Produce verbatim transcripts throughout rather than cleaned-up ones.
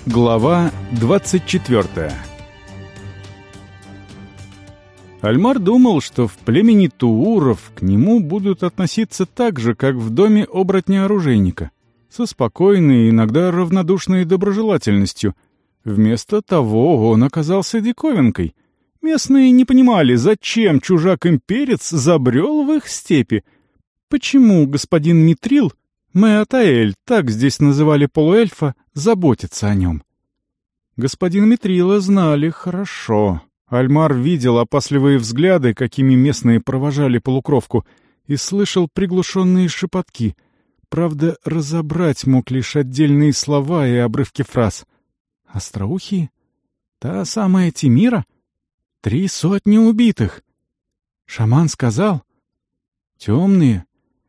Глава двадцать четвёртая. Альмар думал, что в племени Тууров к нему будут относиться так же, как в доме оборотня-оружейника, со спокойной, иногда равнодушной доброжелательностью. Вместо того он оказался диковинкой. Местные не понимали, зачем чужак-имперец забрел в их степи. Почему господин Митрил, Меатаэль, так здесь называли полуэльфа, заботится о нем? Господин Митрила знали хорошо. Альмар видел опасливые взгляды, какими местные провожали полукровку, и слышал приглушенные шепотки. Правда, разобрать мог лишь отдельные слова и обрывки фраз. «Остроухие? Та самая Тимира? Три сотни убитых! Шаман сказал? Темные?»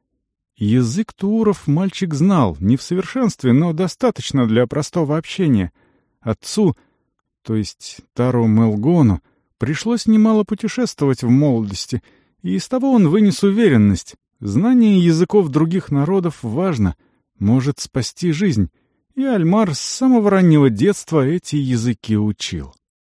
Язык тууров мальчик знал, не в совершенстве, но достаточно для простого общения. Отцу, то есть Тару Мелгону, пришлось немало путешествовать в молодости, и из того он вынес уверенность. Знание языков других народов важно, может спасти жизнь, и Альмар с самого раннего детства эти языки учил.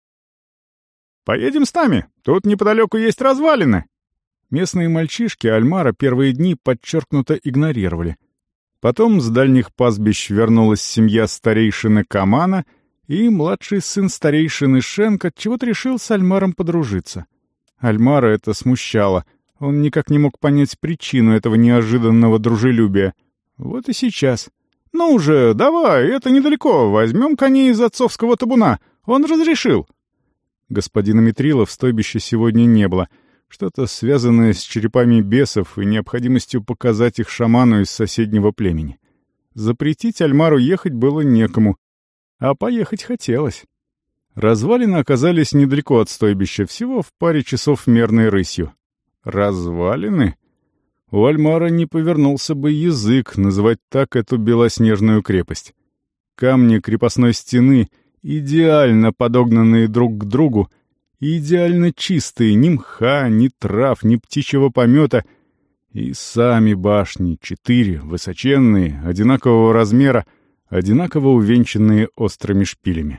«Поедем с нами, тут неподалеку есть развалины». Местные мальчишки Альмара первые дни подчеркнуто игнорировали. Потом с дальних пастбищ вернулась семья старейшины Камана, и младший сын старейшины Шенк отчего-то решил с Альмаром подружиться. Альмара это смущало, он никак не мог понять причину этого неожиданного дружелюбия. Вот и сейчас. «Ну уже, давай, это недалеко, возьмем коней из отцовского табуна, он разрешил». Господина Митрила в стойбище сегодня не было. Что-то связанное с черепами бесов и необходимостью показать их шаману из соседнего племени. Запретить Альмару ехать было некому, а поехать хотелось. Развалины оказались недалеко от стойбища, всего в паре часов мерной рысью. Развалины? У Альмара не повернулся бы язык называть так эту белоснежную крепость. Камни крепостной стены, идеально подогнанные друг к другу, идеально чистые, ни мха, ни трав, ни птичьего помета, и сами башни, четыре, высоченные, одинакового размера, одинаково увенчанные острыми шпилями.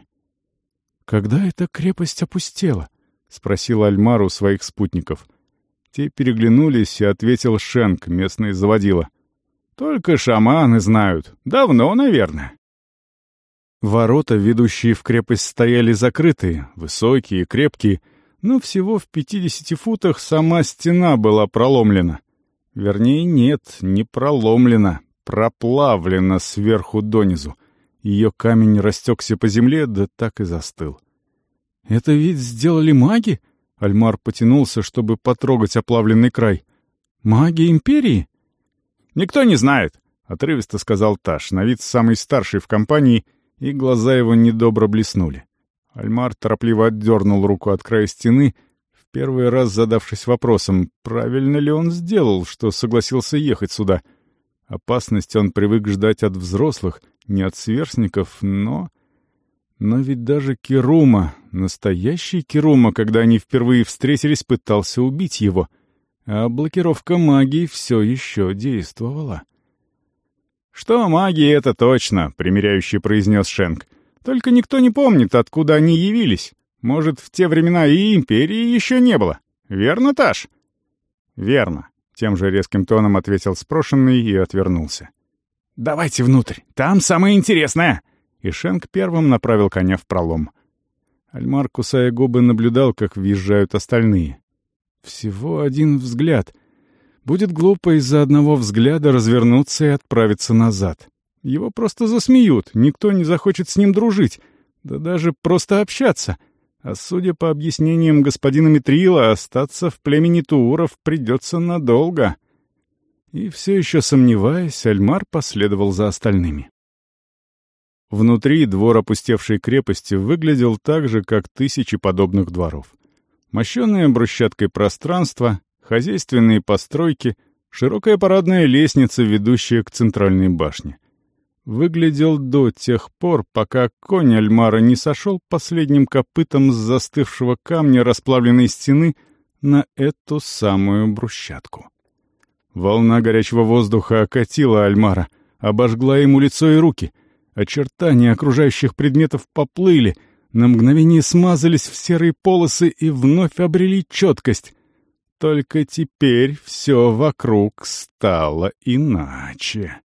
«Когда эта крепость опустела?» — спросил Альмар у своих спутников. Те переглянулись, и ответил Шенк, местный заводила. «Только шаманы знают. Давно, наверное». Ворота, ведущие в крепость, стояли закрытые, высокие, крепкие, но всего в пятидесяти футах сама стена была проломлена. Вернее, нет, не проломлена, проплавлена сверху донизу. Ее камень растекся по земле, да так и застыл. «Это ведь сделали маги?» Альмар потянулся, чтобы потрогать оплавленный край. «Маги Империи?» «Никто не знает», — отрывисто сказал Таш, на вид самый старший в компании, и глаза его недобро блеснули. Альмар торопливо отдернул руку от края стены, в первый раз задавшись вопросом, правильно ли он сделал, что согласился ехать сюда. Опасность он привык ждать от взрослых, не от сверстников, но... Но ведь даже Кирума, настоящий Кирума, когда они впервые встретились, пытался убить его, а блокировка магии все еще действовала. «Что магия, это точно», — примиряющий произнес Шенк. «Только никто не помнит, откуда они явились. Может, в те времена и Империи еще не было. Верно, Таш?» «Верно», — тем же резким тоном ответил спрошенный и отвернулся. «Давайте внутрь, там самое интересное!» И Шенк первым направил коня в пролом. Альмар, кусая губы, наблюдал, как въезжают остальные. Всего один взгляд. Будет глупо из-за одного взгляда развернуться и отправиться назад. Его просто засмеют, никто не захочет с ним дружить, да даже просто общаться. А судя по объяснениям господина Митрила, остаться в племени Тууров придется надолго. И все еще сомневаясь, Альмар последовал за остальными. Внутри двор опустевшей крепости выглядел так же, как тысячи подобных дворов. Мощенное брусчаткой пространство, хозяйственные постройки, широкая парадная лестница, ведущая к центральной башне. Выглядел до тех пор, пока конь Альмара не сошел последним копытом с застывшего камня расплавленной стены на эту самую брусчатку. Волна горячего воздуха окатила Альмара, обожгла ему лицо и руки. Очертания окружающих предметов поплыли, на мгновение смазались в серые полосы и вновь обрели четкость. Только теперь все вокруг стало иначе.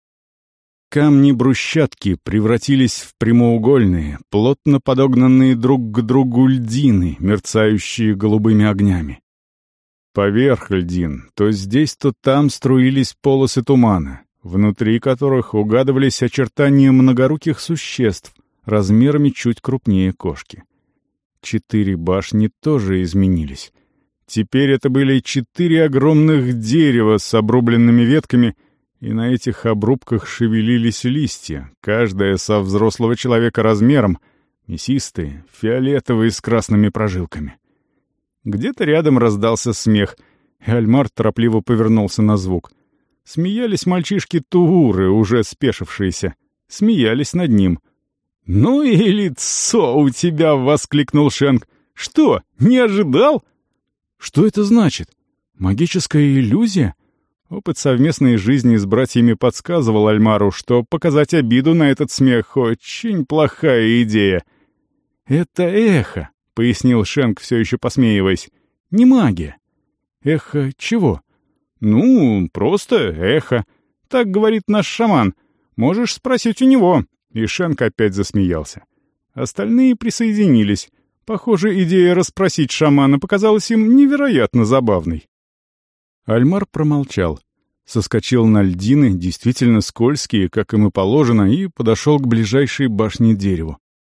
Камни брусчатки превратились в прямоугольные, плотно подогнанные друг к другу льдины, мерцающие голубыми огнями. Поверх льдин то здесь, то там струились полосы тумана, внутри которых угадывались очертания многоруких существ, размерами чуть крупнее кошки. Четыре башни тоже изменились. Теперь это были четыре огромных дерева с обрубленными ветками, и на этих обрубках шевелились листья, каждая со взрослого человека размером, мясистые, фиолетовые с красными прожилками. Где-то рядом раздался смех, и Альмар торопливо повернулся на звук. Смеялись мальчишки Тууры, уже спешившиеся. Смеялись над ним. «Ну и лицо у тебя!» — воскликнул Шенк. «Что, не ожидал?» «Что это значит? Магическая иллюзия?» Опыт совместной жизни с братьями подсказывал Альмару, что показать обиду на этот смех — очень плохая идея. «Это эхо», — пояснил Шенк, все еще посмеиваясь. «Не магия». «Эхо чего?» «Ну, просто эхо. Так говорит наш шаман. Можешь спросить у него». И Шенк опять засмеялся. Остальные присоединились. Похоже, идея расспросить шамана показалась им невероятно забавной. Альмар промолчал. Соскочил на льдины, действительно скользкие, как им и положено, и подошел к ближайшей башне дереву.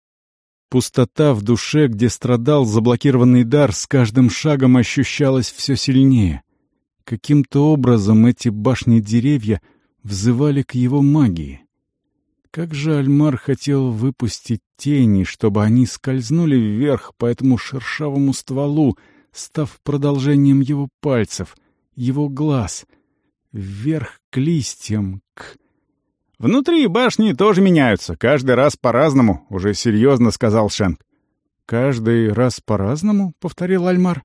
Пустота в душе, где страдал заблокированный дар, с каждым шагом ощущалась все сильнее. Каким-то образом эти башни-деревья взывали к его магии. Как же Альмар хотел выпустить тени, чтобы они скользнули вверх по этому шершавому стволу, став продолжением его пальцев, его глаз, вверх к листьям, к... «Внутри башни тоже меняются, каждый раз по-разному», — уже серьезно сказал Шенк. «Каждый раз по-разному?» — повторил Альмар.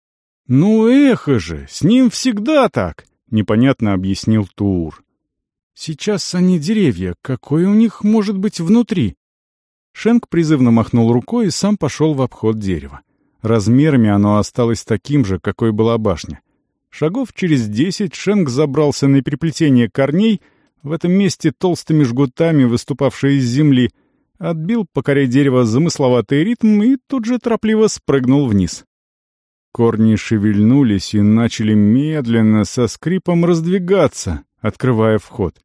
«Ну, эхо же, с ним всегда так», — непонятно объяснил Туур. «Сейчас они деревья, какой у них может быть внутри?» Шенк призывно махнул рукой и сам пошел в обход дерева. Размерами оно осталось таким же, какой была башня. Шагов через десять Шенк забрался на переплетение корней, в этом месте толстыми жгутами, выступавшие из земли, отбил по коре дерева замысловатый ритм и тут же торопливо спрыгнул вниз. Корни шевельнулись и начали медленно, со скрипом раздвигаться, открывая вход.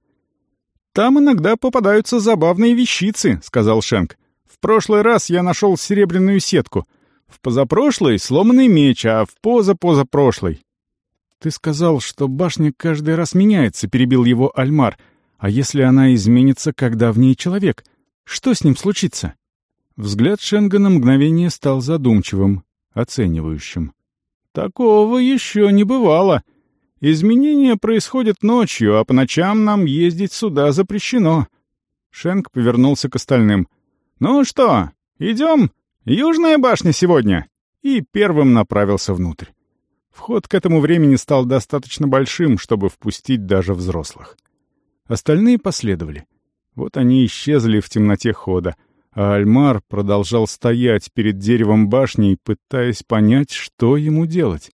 «Там иногда попадаются забавные вещицы», — сказал Шенк. «В прошлый раз я нашел серебряную сетку. В позапрошлый — сломанный меч, а в позапозапрошлый...» «Ты сказал, что башня каждый раз меняется», — перебил его Альмар. «А если она изменится, когда в ней человек? Что с ним случится?» Взгляд Шенга на мгновение стал задумчивым, оценивающим. «Такого еще не бывало. Изменения происходят ночью, а по ночам нам ездить сюда запрещено». Шенк повернулся к остальным. «Ну что, идем? Южная башня сегодня!» И первым направился внутрь. Вход к этому времени стал достаточно большим, чтобы впустить даже взрослых. Остальные последовали. Вот они исчезли в темноте хода, а Альмар продолжал стоять перед деревом башни, пытаясь понять, что ему делать.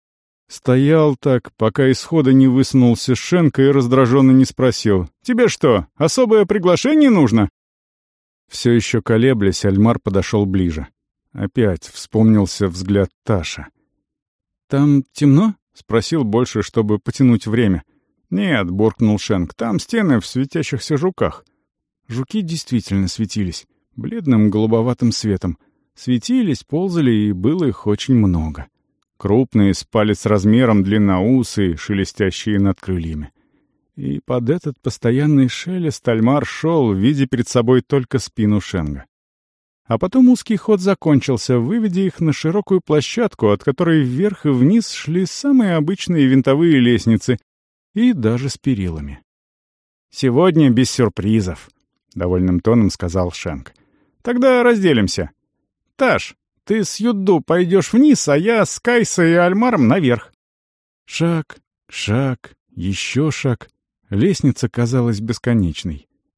Стоял так, пока из хода не высунулся Шенк и раздраженно не спросил: «Тебе что, особое приглашение нужно?» Все еще колеблясь, Альмар подошел ближе. Опять вспомнился взгляд Таша. «Там темно?» — спросил больше, чтобы потянуть время. «Нет», — буркнул Шенк, — «там стены в светящихся жуках». Жуки действительно светились, бледным голубоватым светом. Светились, ползали, и было их очень много. Крупные, с палец размером, длинноусые, шелестящие над крыльями. И под этот постоянный шелест Альмар шел, видя перед собой только спину Шенга. А потом узкий ход закончился, выведя их на широкую площадку, от которой вверх и вниз шли самые обычные винтовые лестницы, и даже с перилами. «Сегодня без сюрпризов», — довольным тоном сказал Шенк. «Тогда разделимся. Таш, ты с Юдду пойдешь вниз, а я с Кайсой и Альмаром наверх». Шаг, шаг, еще шаг. Лестница казалась бесконечной.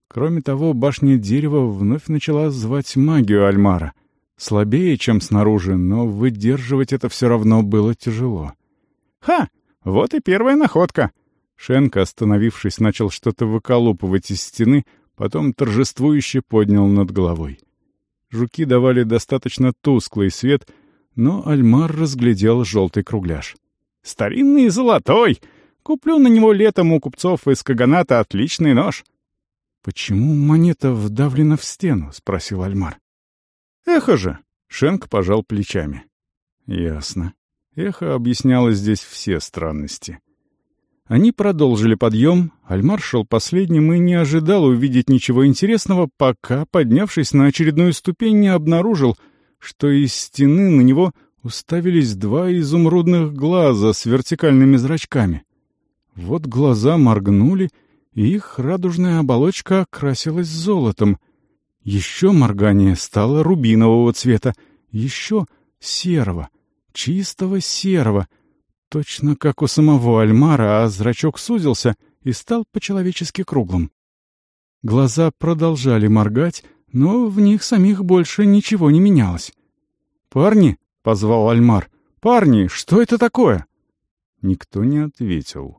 Кроме того, башня дерева вновь начала звать магию Альмара. Слабее, чем снаружи, но выдерживать это все равно было тяжело. «Ха! Вот и первая находка!» Шенка, остановившись, начал что-то выколупывать из стены, потом торжествующе поднял над головой. Жуки давали достаточно тусклый свет, но Альмар разглядел желтый кругляш. «Старинный и золотой! Куплю на него летом у купцов из Каганата отличный нож!» «Почему монета вдавлена в стену?» — спросил Альмар. «Эхо же!» — Шенк пожал плечами. «Ясно. Эхо объясняло здесь все странности». Они продолжили подъем, Альмар шел последним и не ожидал увидеть ничего интересного, пока, поднявшись на очередную ступень, не обнаружил, что из стены на него уставились два изумрудных глаза с вертикальными зрачками. Вот глаза моргнули, и их радужная оболочка окрасилась золотом. Еще моргание стало рубинового цвета, еще серого, чистого серого, точно как у самого Альмара, а зрачок сузился и стал по-человечески круглым. Глаза продолжали моргать, но в них самих больше ничего не менялось. «Парни!» — позвал Альмар. «Парни, что это такое?» Никто не ответил.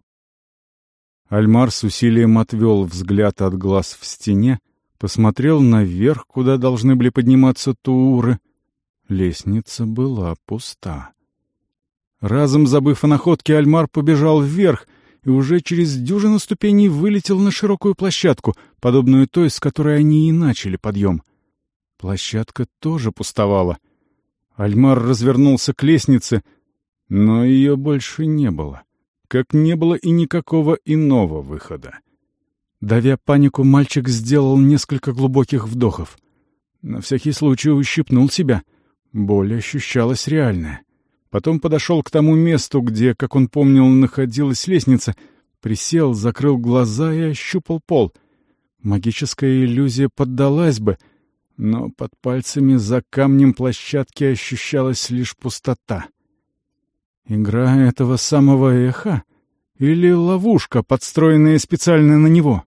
Альмар с усилием отвел взгляд от глаз в стене, посмотрел наверх, куда должны были подниматься тууры. Лестница была пуста. Разом забыв о находке, Альмар побежал вверх и уже через дюжину ступеней вылетел на широкую площадку, подобную той, с которой они и начали подъем. Площадка тоже пустовала. Альмар развернулся к лестнице, но ее больше не было, как не было и никакого иного выхода. Давя панику, мальчик сделал несколько глубоких вдохов. На всякий случай ущипнул себя. Боль ощущалась реальная. Потом подошел к тому месту, где, как он помнил, находилась лестница, присел, закрыл глаза и ощупал пол. Магическая иллюзия поддалась бы, но под пальцами за камнем площадки ощущалась лишь пустота. Игра этого самого эха? Или ловушка, подстроенная специально на него?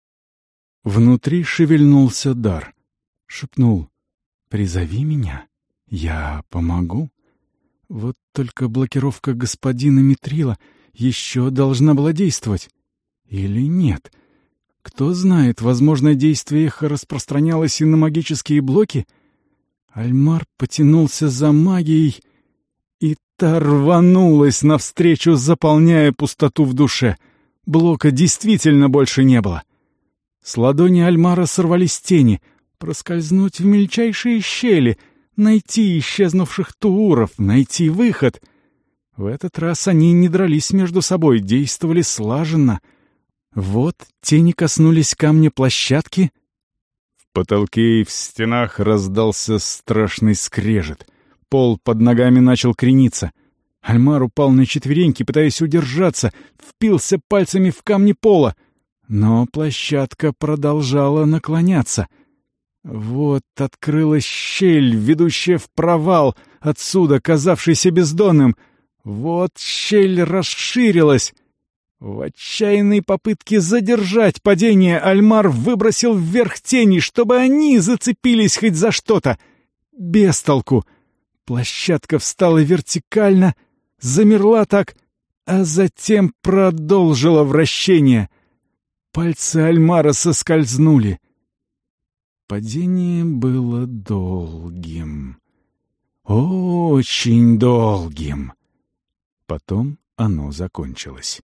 Внутри шевельнулся дар. Шепнул: «Призови меня, я помогу». Вот только блокировка господина Митрила еще должна была действовать. Или нет? Кто знает, возможно, действие эха распространялось и на магические блоки? Альмар потянулся за магией, и та рванулась навстречу, заполняя пустоту в душе. Блока действительно больше не было. С ладони Альмара сорвались тени, проскользнуть в мельчайшие щели — найти исчезнувших тууров, найти выход. В этот раз они не дрались между собой, действовали слаженно. Вот тени коснулись камня площадки. В потолке и в стенах раздался страшный скрежет. Пол под ногами начал крениться. Альмар упал на четвереньки, пытаясь удержаться, впился пальцами в камни пола. Но площадка продолжала наклоняться. Вот открылась щель, ведущая в провал, отсюда казавшийся бездонным. Вот щель расширилась. В отчаянной попытке задержать падение Альмар выбросил вверх тени, чтобы они зацепились хоть за что-то. Без толку. Площадка встала вертикально, замерла так, а затем продолжила вращение. Пальцы Альмара соскользнули. Падение было долгим. Очень долгим. Потом оно закончилось.